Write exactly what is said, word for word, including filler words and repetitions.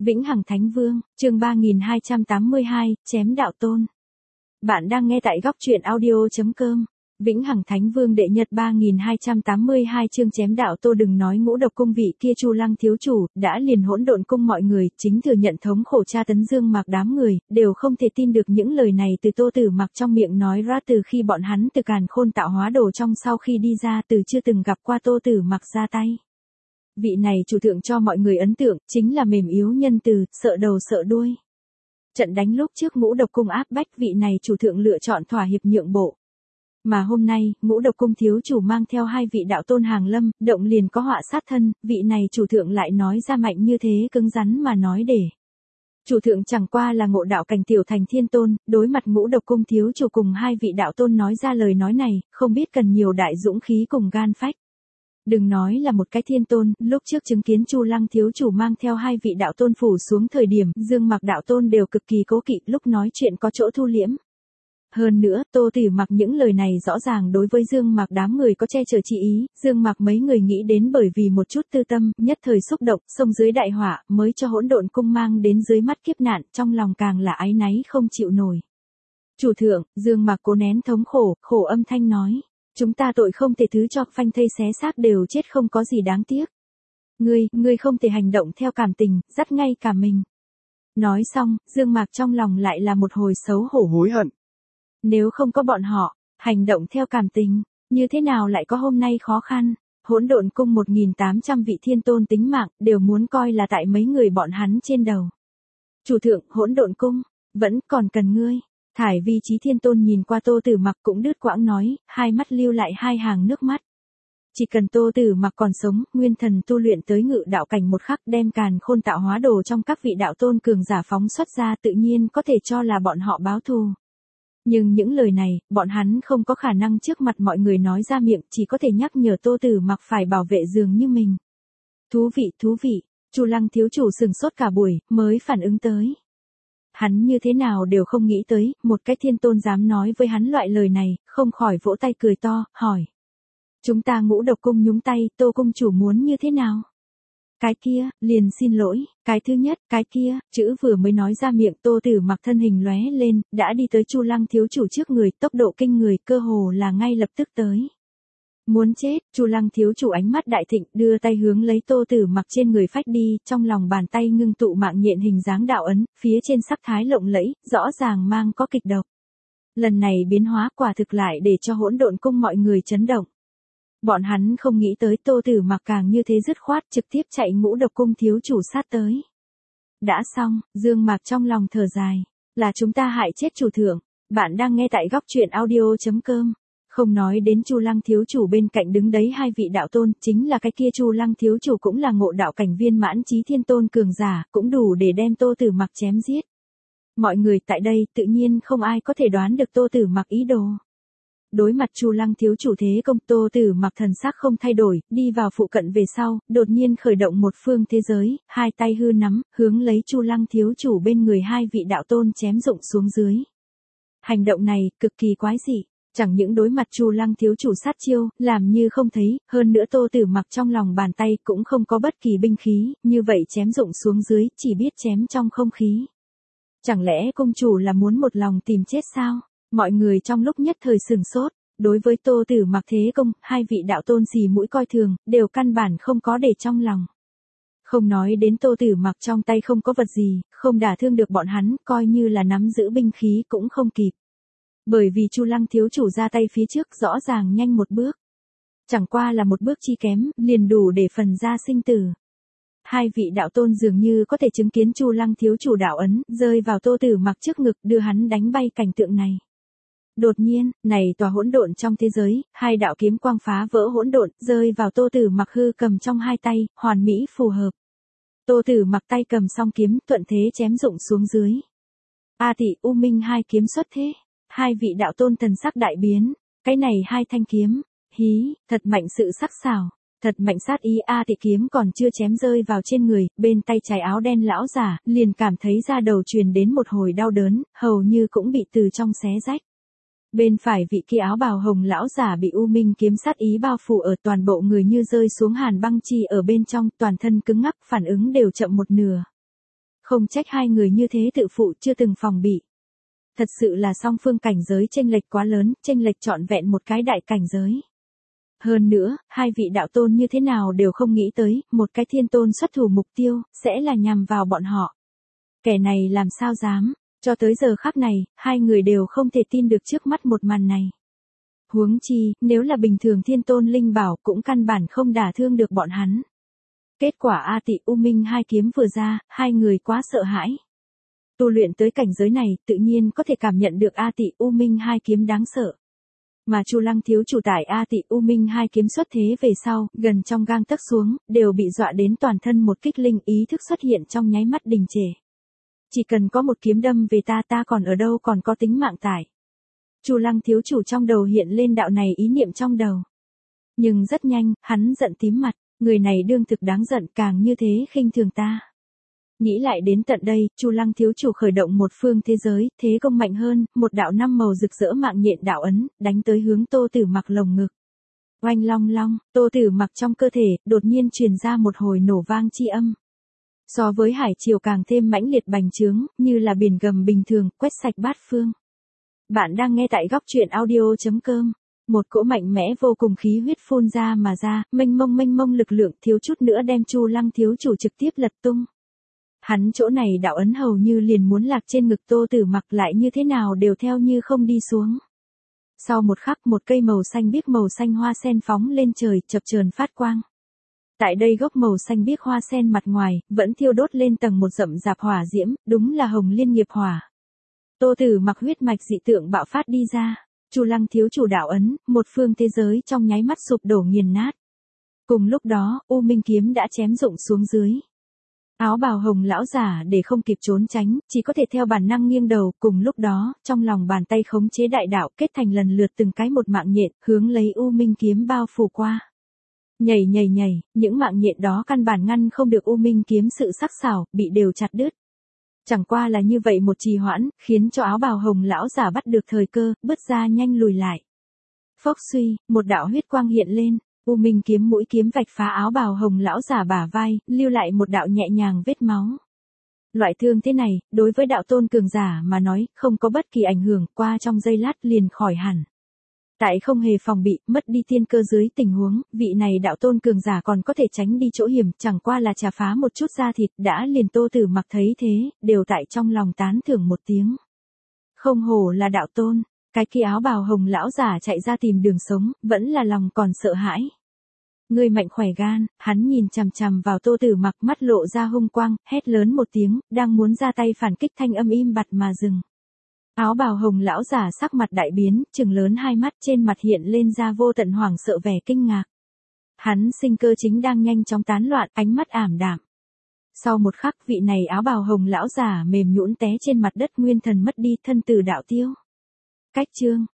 Vĩnh Hằng Thánh Vương, chương ba nghìn hai trăm tám mươi hai, chém đạo tôn. Bạn đang nghe tại góc truyện audio chấm com. Vĩnh Hằng Thánh Vương đệ nhật ba nghìn hai trăm tám mươi hai chương chém đạo tô. Đừng nói Ngũ Độc Cung vị kia Chu Lăng thiếu chủ, đã liền Hỗn Độn Cung mọi người, chính thừa nhận thống khổ tra tấn Dương Mạc đám người, đều không thể tin được những lời này từ Tô Tử Mặc trong miệng nói ra. Từ khi bọn hắn từ Càn Khôn tạo hóa đồ trong sau khi đi ra, từ chưa từng gặp qua Tô Tử Mặc ra tay. Vị này chủ thượng cho mọi người ấn tượng, chính là mềm yếu nhân từ, sợ đầu sợ đuôi. Trận đánh lúc trước Ngũ Độc Cung áp bách, vị này chủ thượng lựa chọn thỏa hiệp nhượng bộ. Mà hôm nay, Ngũ Độc Cung thiếu chủ mang theo hai vị đạo tôn hàng lâm, động liền có họa sát thân, vị này chủ thượng lại nói ra mạnh như thế cứng rắn mà nói để. Chủ thượng chẳng qua là ngộ đạo cảnh tiểu thành thiên tôn, đối mặt Ngũ Độc Cung thiếu chủ cùng hai vị đạo tôn nói ra lời nói này, không biết cần nhiều đại dũng khí cùng gan phách. Đừng nói là một cái thiên tôn, lúc trước chứng kiến Chu Lăng thiếu chủ mang theo hai vị đạo tôn phủ xuống thời điểm, Dương Mạc đạo tôn đều cực kỳ cố kỵ, lúc nói chuyện có chỗ thu liễm. Hơn nữa, Tô Tử Mặc những lời này rõ ràng đối với Dương Mạc đám người có che chở chi ý, Dương Mạc mấy người nghĩ đến bởi vì một chút tư tâm, nhất thời xúc động, xông dưới đại họa, mới cho Hỗn Độn Cung mang đến dưới mắt kiếp nạn, trong lòng càng là áy náy không chịu nổi. Chủ thượng, Dương Mạc cố nén thống khổ, khổ âm thanh nói. Chúng ta tội không thể thứ cho, phanh thây xé xác đều chết không có gì đáng tiếc. Ngươi, ngươi không thể hành động theo cảm tình, dắt ngay cả mình. Nói xong, Dương Mạc trong lòng lại là một hồi xấu hổ hối hận. Nếu không có bọn họ, hành động theo cảm tình, như thế nào lại có hôm nay khó khăn. Hỗn Độn Cung một nghìn tám trăm vị thiên tôn tính mạng, đều muốn coi là tại mấy người bọn hắn trên đầu. Chủ thượng, Hỗn Độn Cung, vẫn còn cần ngươi. Thải Vi Chí Thiên Tôn nhìn qua Tô Tử Mặc cũng đứt quãng nói, hai mắt lưu lại hai hàng nước mắt. Chỉ cần Tô Tử Mặc còn sống, nguyên thần tu luyện tới ngự đạo cảnh một khắc, đem Càn Khôn tạo hóa đồ trong các vị đạo tôn cường giả phóng xuất ra, tự nhiên có thể cho là bọn họ báo thù. Nhưng những lời này, bọn hắn không có khả năng trước mặt mọi người nói ra miệng, chỉ có thể nhắc nhở Tô Tử Mặc phải bảo vệ dường như mình. Thú vị, thú vị, Chu Lăng thiếu chủ sừng sốt cả buổi, mới phản ứng tới. Hắn như thế nào đều không nghĩ tới, một cái thiên tôn dám nói với hắn loại lời này, không khỏi vỗ tay cười to, hỏi. Chúng ta Ngũ Độc Cung nhúng tay, Tô cung chủ muốn như thế nào? Cái kia, liền xin lỗi, cái thứ nhất, cái kia, chữ vừa mới nói ra miệng, Tô Tử Mặc thân hình lóe lên, đã đi tới Chu Lăng thiếu chủ trước người, tốc độ kinh người, cơ hồ là ngay lập tức tới. Muốn chết, Chu Lăng thiếu chủ ánh mắt đại thịnh, đưa tay hướng lấy Tô Tử Mặc trên người phách đi, trong lòng bàn tay ngưng tụ mạng nhện hình dáng đạo ấn, phía trên sắc thái lộng lẫy, rõ ràng mang có kịch độc. Lần này biến hóa quả thực lại để cho Hỗn Độn Cung mọi người chấn động. Bọn hắn không nghĩ tới Tô Tử Mặc càng như thế dứt khoát, trực tiếp chạy Ngũ Độc Cung thiếu chủ sát tới. Đã xong, Dương Mạc trong lòng thở dài, là chúng ta hại chết chủ thượng. Bạn đang nghe tại góc truyện audio chấm com. Không nói đến Chu Lăng thiếu chủ bên cạnh đứng đấy hai vị đạo tôn, chính là cái kia Chu Lăng thiếu chủ cũng là ngộ đạo cảnh viên mãn chí thiên tôn cường giả, cũng đủ để đem Tô Tử Mặc chém giết. Mọi người tại đây tự nhiên không ai có thể đoán được Tô Tử Mặc ý đồ. Đối mặt Chu Lăng thiếu chủ thế công, Tô Tử Mặc thần sắc không thay đổi, đi vào phụ cận về sau, đột nhiên khởi động một phương thế giới, hai tay hư nắm, hướng lấy Chu Lăng thiếu chủ bên người hai vị đạo tôn chém rụng xuống dưới. Hành động này cực kỳ quái dị. Chẳng những đối mặt Chu Lăng thiếu chủ sát chiêu, làm như không thấy, hơn nữa Tô Tử Mặc trong lòng bàn tay cũng không có bất kỳ binh khí, như vậy chém rụng xuống dưới, chỉ biết chém trong không khí. Chẳng lẽ cung chủ là muốn một lòng tìm chết sao? Mọi người trong lúc nhất thời sửng sốt, đối với Tô Tử Mặc thế công, hai vị đạo tôn xì mũi coi thường, đều căn bản không có để trong lòng. Không nói đến Tô Tử Mặc trong tay không có vật gì, không đả thương được bọn hắn, coi như là nắm giữ binh khí cũng không kịp. Bởi vì Chu Lăng thiếu chủ ra tay phía trước rõ ràng nhanh một bước. Chẳng qua là một bước chi kém, liền đủ để phần ra sinh tử. Hai vị đạo tôn dường như có thể chứng kiến Chu Lăng thiếu chủ đạo ấn, rơi vào Tô Tử Mặc trước ngực, đưa hắn đánh bay cảnh tượng này. Đột nhiên, này tòa hỗn độn trong thế giới, hai đạo kiếm quang phá vỡ hỗn độn, rơi vào Tô Tử Mặc hư cầm trong hai tay, hoàn mỹ phù hợp. Tô Tử Mặc tay cầm song kiếm, thuận thế chém rụng xuống dưới. A Tỷ U Minh hai kiếm xuất thế. Hai vị đạo tôn thần sắc đại biến, cái này hai thanh kiếm, hí, thật mạnh sự sắc sảo, thật mạnh sát ý. A Tỷ kiếm còn chưa chém rơi vào trên người, bên tay trái áo đen lão giả, liền cảm thấy da đầu truyền đến một hồi đau đớn, hầu như cũng bị từ trong xé rách. Bên phải vị kia áo bào hồng lão giả bị U Minh kiếm sát ý bao phủ ở, toàn bộ người như rơi xuống hàn băng chi ở bên trong, toàn thân cứng ngắc, phản ứng đều chậm một nửa. Không trách hai người như thế tự phụ chưa từng phòng bị. Thật sự là song phương cảnh giới chênh lệch quá lớn, chênh lệch trọn vẹn một cái đại cảnh giới. Hơn nữa, hai vị đạo tôn như thế nào đều không nghĩ tới, một cái thiên tôn xuất thủ mục tiêu, sẽ là nhằm vào bọn họ. Kẻ này làm sao dám, cho tới giờ khắc này, hai người đều không thể tin được trước mắt một màn này. Huống chi, nếu là bình thường thiên tôn linh bảo cũng căn bản không đả thương được bọn hắn. Kết quả A Tị U Minh hai kiếm vừa ra, hai người quá sợ hãi. Tu luyện tới cảnh giới này, tự nhiên có thể cảm nhận được A Tị U Minh hai kiếm đáng sợ. Mà Chu Lăng thiếu chủ tại A Tị U Minh hai kiếm xuất thế về sau, gần trong gang tấc xuống, đều bị dọa đến toàn thân một kích linh ý thức xuất hiện trong nháy mắt đình trệ. Chỉ cần có một kiếm đâm về ta ta còn ở đâu còn có tính mạng tại. Chu Lăng thiếu chủ trong đầu hiện lên đạo này ý niệm trong đầu. Nhưng rất nhanh, hắn giận tím mặt, người này đương thực đáng giận càng như thế khinh thường ta. Nghĩ lại đến tận đây, Chu Lăng thiếu chủ khởi động một phương thế giới, thế công mạnh hơn, một đạo năm màu rực rỡ mạng nhện đạo ấn, đánh tới hướng Tô Tử Mặc lồng ngực. Oanh long long, Tô Tử Mặc trong cơ thể, đột nhiên truyền ra một hồi nổ vang chi âm. So với hải triều càng thêm mãnh liệt bành trướng, như là biển gầm bình thường, quét sạch bát phương. Bạn đang nghe tại góc truyện audio chấm com. Một cỗ mạnh mẽ vô cùng khí huyết phun ra mà ra, mênh mông mênh mông lực lượng thiếu chút nữa đem Chu Lăng thiếu chủ trực tiếp lật tung. Hắn chỗ này đạo ấn hầu như liền muốn lạc trên ngực Tô Tử Mặc lại như thế nào đều theo như không đi xuống. Sau một khắc một cây màu xanh biếc màu xanh hoa sen phóng lên trời chập chờn phát quang. Tại đây gốc màu xanh biếc hoa sen mặt ngoài, vẫn thiêu đốt lên tầng một rậm rạp hỏa diễm, đúng là hồng liên nghiệp hỏa. Tô Tử Mặc huyết mạch dị tượng bạo phát đi ra, Chu Lăng thiếu chủ đạo ấn, một phương thế giới trong nháy mắt sụp đổ nghiền nát. Cùng lúc đó, U Minh kiếm đã chém rụng xuống dưới. Áo bào hồng lão giả để không kịp trốn tránh, chỉ có thể theo bản năng nghiêng đầu, cùng lúc đó, trong lòng bàn tay khống chế đại đạo kết thành lần lượt từng cái một mạng nhện, hướng lấy U Minh kiếm bao phủ qua. Nhảy nhảy nhảy, những mạng nhện đó căn bản ngăn không được U Minh kiếm sự sắc sảo, bị đều chặt đứt. Chẳng qua là như vậy một trì hoãn, khiến cho áo bào hồng lão giả bắt được thời cơ, bứt ra nhanh lùi lại. Phốc suy, một đạo huyết quang hiện lên, U Minh kiếm mũi kiếm vạch phá áo bào hồng lão giả bả vai, lưu lại một đạo nhẹ nhàng vết máu. Loại thương thế này, đối với đạo tôn cường giả mà nói, không có bất kỳ ảnh hưởng, qua trong giây lát liền khỏi hẳn. Tại không hề phòng bị, mất đi tiên cơ dưới tình huống, vị này đạo tôn cường giả còn có thể tránh đi chỗ hiểm, chẳng qua là chà phá một chút da thịt, đã liền Tô Tử Mặc thấy thế, đều tại trong lòng tán thưởng một tiếng. Không hổ là đạo tôn, cái kia áo bào hồng lão giả chạy ra tìm đường sống, vẫn là lòng còn sợ hãi. Người mạnh khỏe gan, hắn nhìn chằm chằm vào Tô Tử Mặc, mắt lộ ra hung quang, hét lớn một tiếng, đang muốn ra tay phản kích thanh âm im bặt mà dừng. Áo bào hồng lão giả sắc mặt đại biến, trừng lớn hai mắt, trên mặt hiện lên ra vô tận hoảng sợ vẻ kinh ngạc. Hắn sinh cơ chính đang nhanh chóng tán loạn, ánh mắt ảm đạm. Sau một khắc, vị này áo bào hồng lão giả mềm nhũn té trên mặt đất, nguyên thần mất đi, thân tử đạo tiêu. Cách chương,